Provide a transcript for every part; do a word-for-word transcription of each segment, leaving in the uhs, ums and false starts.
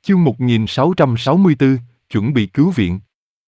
Chương một nghìn sáu trăm sáu mươi tư, chuẩn bị cứu viện.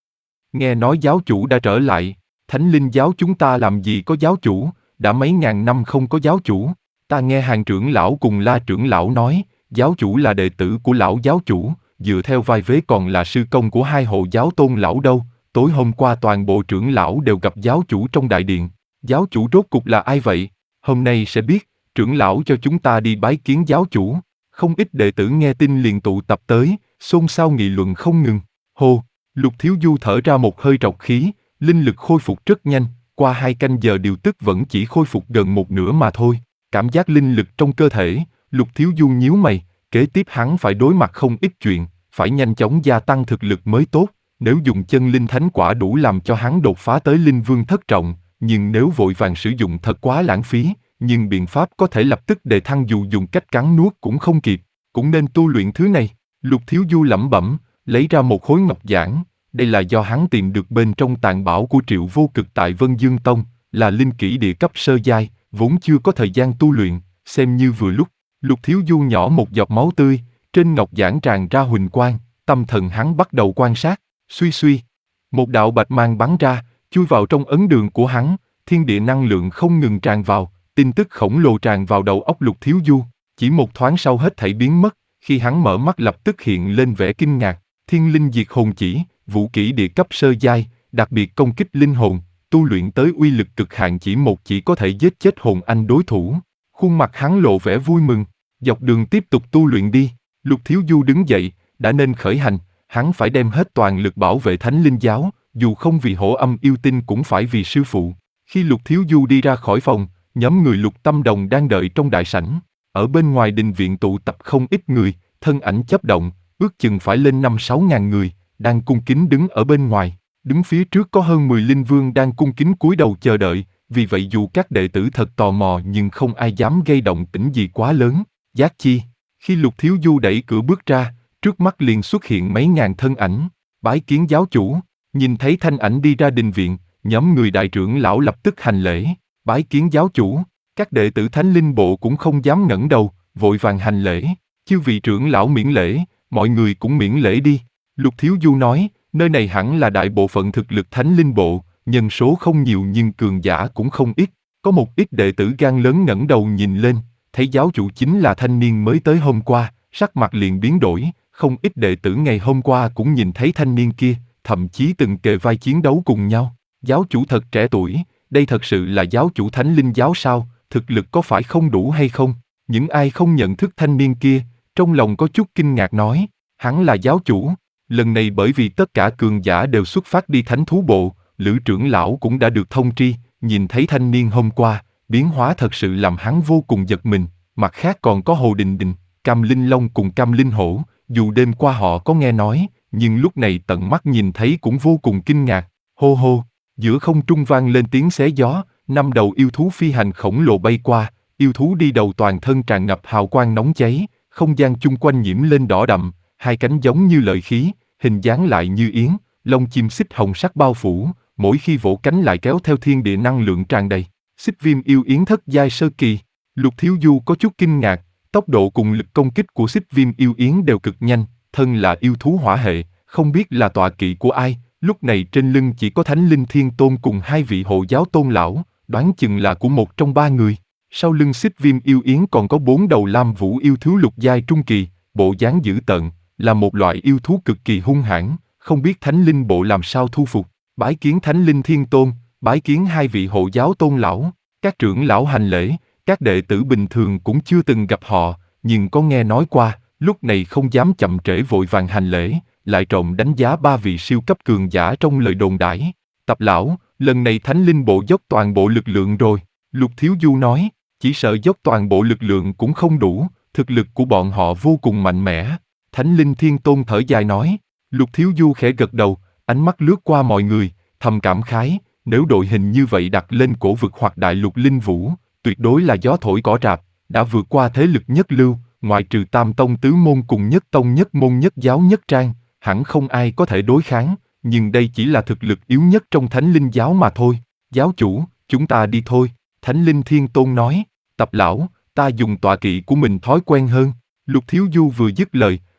Nghe nói giáo chủ đã trở lại, Thánh Linh giáo chúng ta làm gì có giáo chủ, đã mấy ngàn năm không có giáo chủ. Ta nghe hàng trưởng lão cùng La trưởng lão nói, giáo chủ là đệ tử của lão giáo chủ, dựa theo vai vế còn là sư công của hai hộ giáo tôn lão đâu. Tối hôm qua toàn bộ trưởng lão đều gặp giáo chủ trong đại điện. Giáo chủ rốt cục là ai vậy? Hôm nay sẽ biết, trưởng lão cho chúng ta đi bái kiến giáo chủ. Không ít đệ tử nghe tin liền tụ tập tới, xôn xao nghị luận không ngừng. Hô, Lục Thiếu Du thở ra một hơi trọc khí, linh lực khôi phục rất nhanh, qua hai canh giờ điều tức vẫn chỉ khôi phục gần một nửa mà thôi. Cảm giác linh lực trong cơ thể, Lục Thiếu Du nhíu mày, kế tiếp hắn phải đối mặt không ít chuyện, phải nhanh chóng gia tăng thực lực mới tốt. Nếu dùng chân linh thánh quả đủ làm cho hắn đột phá tới linh vương thất trọng, nhưng nếu vội vàng sử dụng thật quá lãng phí. Nhưng biện pháp có thể lập tức đề thăng dù dùng cách cắn nuốt cũng không kịp, cũng nên tu luyện thứ này. Lục Thiếu Du lẩm bẩm, lấy ra một khối ngọc giản, đây là do hắn tìm được bên trong tàng bảo của Triệu Vô Cực tại Vân Dương Tông, là linh kỹ địa cấp sơ giai, vốn chưa có thời gian tu luyện, xem như vừa lúc. Lục Thiếu Du nhỏ một giọt máu tươi, trên ngọc giản tràn ra huỳnh quang, tâm thần hắn bắt đầu quan sát, suy suy. Một đạo bạch mang bắn ra, chui vào trong ấn đường của hắn, thiên địa năng lượng không ngừng tràn vào. Tin tức khổng lồ tràn vào đầu óc Lục Thiếu Du, chỉ một thoáng sau hết thảy biến mất, khi hắn mở mắt lập tức hiện lên vẻ kinh ngạc. Thiên linh diệt hồn chỉ, vũ kỹ địa cấp sơ giai, đặc biệt công kích linh hồn, tu luyện tới uy lực cực hạn chỉ một chỉ có thể giết chết hồn anh đối thủ. Khuôn mặt hắn lộ vẻ vui mừng, dọc đường tiếp tục tu luyện đi. Lục Thiếu Du đứng dậy, đã nên khởi hành, hắn phải đem hết toàn lực bảo vệ Thánh Linh giáo, dù không vì hổ âm yêu tinh cũng phải vì sư phụ. Khi Lục Thiếu Du đi ra khỏi phòng, nhóm người Lục Tâm Đồng đang đợi trong đại sảnh. Ở bên ngoài đình viện tụ tập không ít người, thân ảnh chớp động, ước chừng phải lên năm sáu ngàn người, đang cung kính đứng ở bên ngoài. Đứng phía trước có hơn mười linh vương đang cung kính cúi đầu chờ đợi, vì vậy dù các đệ tử thật tò mò nhưng không ai dám gây động tĩnh gì quá lớn. Giác chi, khi Lục Thiếu Du đẩy cửa bước ra, trước mắt liền xuất hiện mấy ngàn thân ảnh, bái kiến giáo chủ. Nhìn thấy thanh ảnh đi ra đình viện, nhóm người đại trưởng lão lập tức hành lễ. Bái kiến giáo chủ, các đệ tử Thánh Linh bộ cũng không dám ngẩng đầu, vội vàng hành lễ. Chư vị trưởng lão miễn lễ, mọi người cũng miễn lễ đi. Lục Thiếu Du nói, nơi này hẳn là đại bộ phận thực lực Thánh Linh bộ, nhân số không nhiều nhưng cường giả cũng không ít. Có một ít đệ tử gan lớn ngẩng đầu nhìn lên, thấy giáo chủ chính là thanh niên mới tới hôm qua, sắc mặt liền biến đổi. Không ít đệ tử ngày hôm qua cũng nhìn thấy thanh niên kia, thậm chí từng kề vai chiến đấu cùng nhau. Giáo chủ thật trẻ tuổi. Đây thật sự là giáo chủ Thánh Linh giáo sao, thực lực có phải không đủ hay không? Những ai không nhận thức thanh niên kia, trong lòng có chút kinh ngạc nói, hắn là giáo chủ. Lần này bởi vì tất cả cường giả đều xuất phát đi Thánh Thú Bộ, Lữ trưởng lão cũng đã được thông tri, nhìn thấy thanh niên hôm qua, biến hóa thật sự làm hắn vô cùng giật mình. Mặt khác còn có Hồ Đình Đình, Cam Linh Long cùng Cam Linh Hổ, dù đêm qua họ có nghe nói, nhưng lúc này tận mắt nhìn thấy cũng vô cùng kinh ngạc. Hô hô! Giữa không trung vang lên tiếng xé gió, năm đầu yêu thú phi hành khổng lồ bay qua, yêu thú đi đầu toàn thân tràn ngập hào quang nóng cháy, không gian chung quanh nhiễm lên đỏ đậm, hai cánh giống như lợi khí, hình dáng lại như yến, lông chim xích hồng sắc bao phủ, mỗi khi vỗ cánh lại kéo theo thiên địa năng lượng tràn đầy. Xích viêm yêu yến thất giai sơ kỳ. Lục Thiếu Du có chút kinh ngạc, tốc độ cùng lực công kích của xích viêm yêu yến đều cực nhanh, thân là yêu thú hỏa hệ, không biết là tọa kỵ của ai. Lúc này trên lưng chỉ có Thánh Linh Thiên Tôn cùng hai vị hộ giáo tôn lão, đoán chừng là của một trong ba người. Sau lưng xích viêm yêu yến còn có bốn đầu lam vũ yêu thú lục giai trung kỳ, bộ dáng dữ tợn, là một loại yêu thú cực kỳ hung hãn, không biết Thánh Linh bộ làm sao thu phục. Bái kiến Thánh Linh Thiên Tôn, bái kiến hai vị hộ giáo tôn lão. Các trưởng lão hành lễ, các đệ tử bình thường cũng chưa từng gặp họ, nhưng có nghe nói qua, lúc này không dám chậm trễ vội vàng hành lễ. Lại trộm đánh giá ba vị siêu cấp cường giả trong lời đồn đãi. Tập lão, lần này Thánh Linh bộ dốc toàn bộ lực lượng rồi. Lục Thiếu Du nói, chỉ sợ dốc toàn bộ lực lượng cũng không đủ, thực lực của bọn họ vô cùng mạnh mẽ. Thánh Linh Thiên Tôn thở dài nói. Lục Thiếu Du khẽ gật đầu, ánh mắt lướt qua mọi người, thầm cảm khái, nếu đội hình như vậy đặt lên cổ vực hoặc đại lục linh vũ, tuyệt đối là gió thổi cỏ rạp, đã vượt qua thế lực nhất lưu, ngoại trừ Tam Tông tứ môn cùng nhất tông nhất môn nhất giáo nhất trang. Hẳn không ai có thể đối kháng, nhưng đây chỉ là thực lực yếu nhất trong Thánh Linh giáo mà thôi. Giáo chủ, chúng ta đi thôi, Thánh Linh Thiên Tôn nói. Tập lão, ta dùng tọa kỵ của mình thói quen hơn. Lục Thiếu Du vừa dứt lời,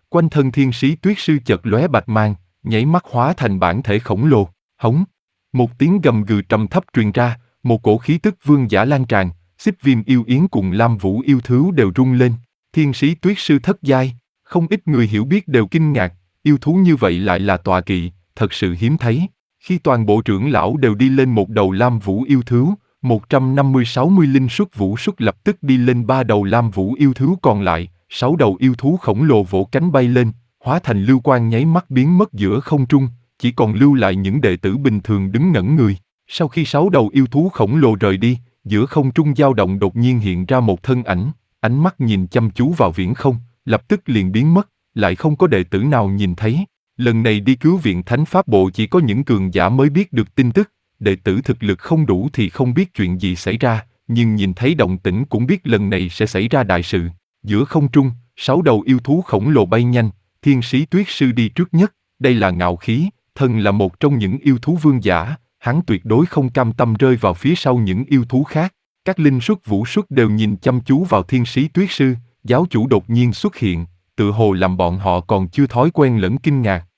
Quanh thân thiên sĩ tuyết sư chợt lóe bạch mang, nháy mắt hóa thành bản thể khổng lồ, hống. Một tiếng gầm gừ trầm thấp truyền ra, một cổ khí tức vương giả lan tràn, Xích Viêm yêu yến cùng Lam Vũ yêu thú đều rung lên. Thiên sĩ tuyết sư thất giai, không ít người hiểu biết đều kinh ngạc, yêu thú như vậy lại là tọa kỵ, thật sự hiếm thấy. Khi toàn bộ trưởng lão đều đi lên một đầu Lam Vũ yêu thú, một trăm năm mươi sáu mươi linh xuất vũ xuất lập tức đi lên ba đầu Lam Vũ yêu thú còn lại, sáu đầu yêu thú khổng lồ vỗ cánh bay lên, hóa thành lưu quang nháy mắt biến mất giữa không trung, chỉ còn lưu lại những đệ tử bình thường đứng ngẩn người. Sau khi sáu đầu yêu thú khổng lồ rời đi, giữa không trung dao động đột nhiên hiện ra một thân ảnh, ánh mắt nhìn chăm chú vào viễn không, lập tức liền biến mất, lại không có đệ tử nào nhìn thấy. Lần này đi cứu viện Thánh Pháp Bộ chỉ có những cường giả mới biết được tin tức, đệ tử thực lực không đủ thì không biết chuyện gì xảy ra, nhưng nhìn thấy động tĩnh cũng biết lần này sẽ xảy ra đại sự. Giữa không trung, sáu đầu yêu thú khổng lồ bay nhanh, thiên sĩ tuyết sư đi trước nhất, đây là ngạo khí, thân là một trong những yêu thú vương giả, hắn tuyệt đối không cam tâm rơi vào phía sau những yêu thú khác. Các linh xuất vũ xuất đều nhìn chăm chú vào thiên sĩ tuyết sư, giáo chủ đột nhiên xuất hiện, tự hồ làm bọn họ còn chưa thói quen lẫn kinh ngạc.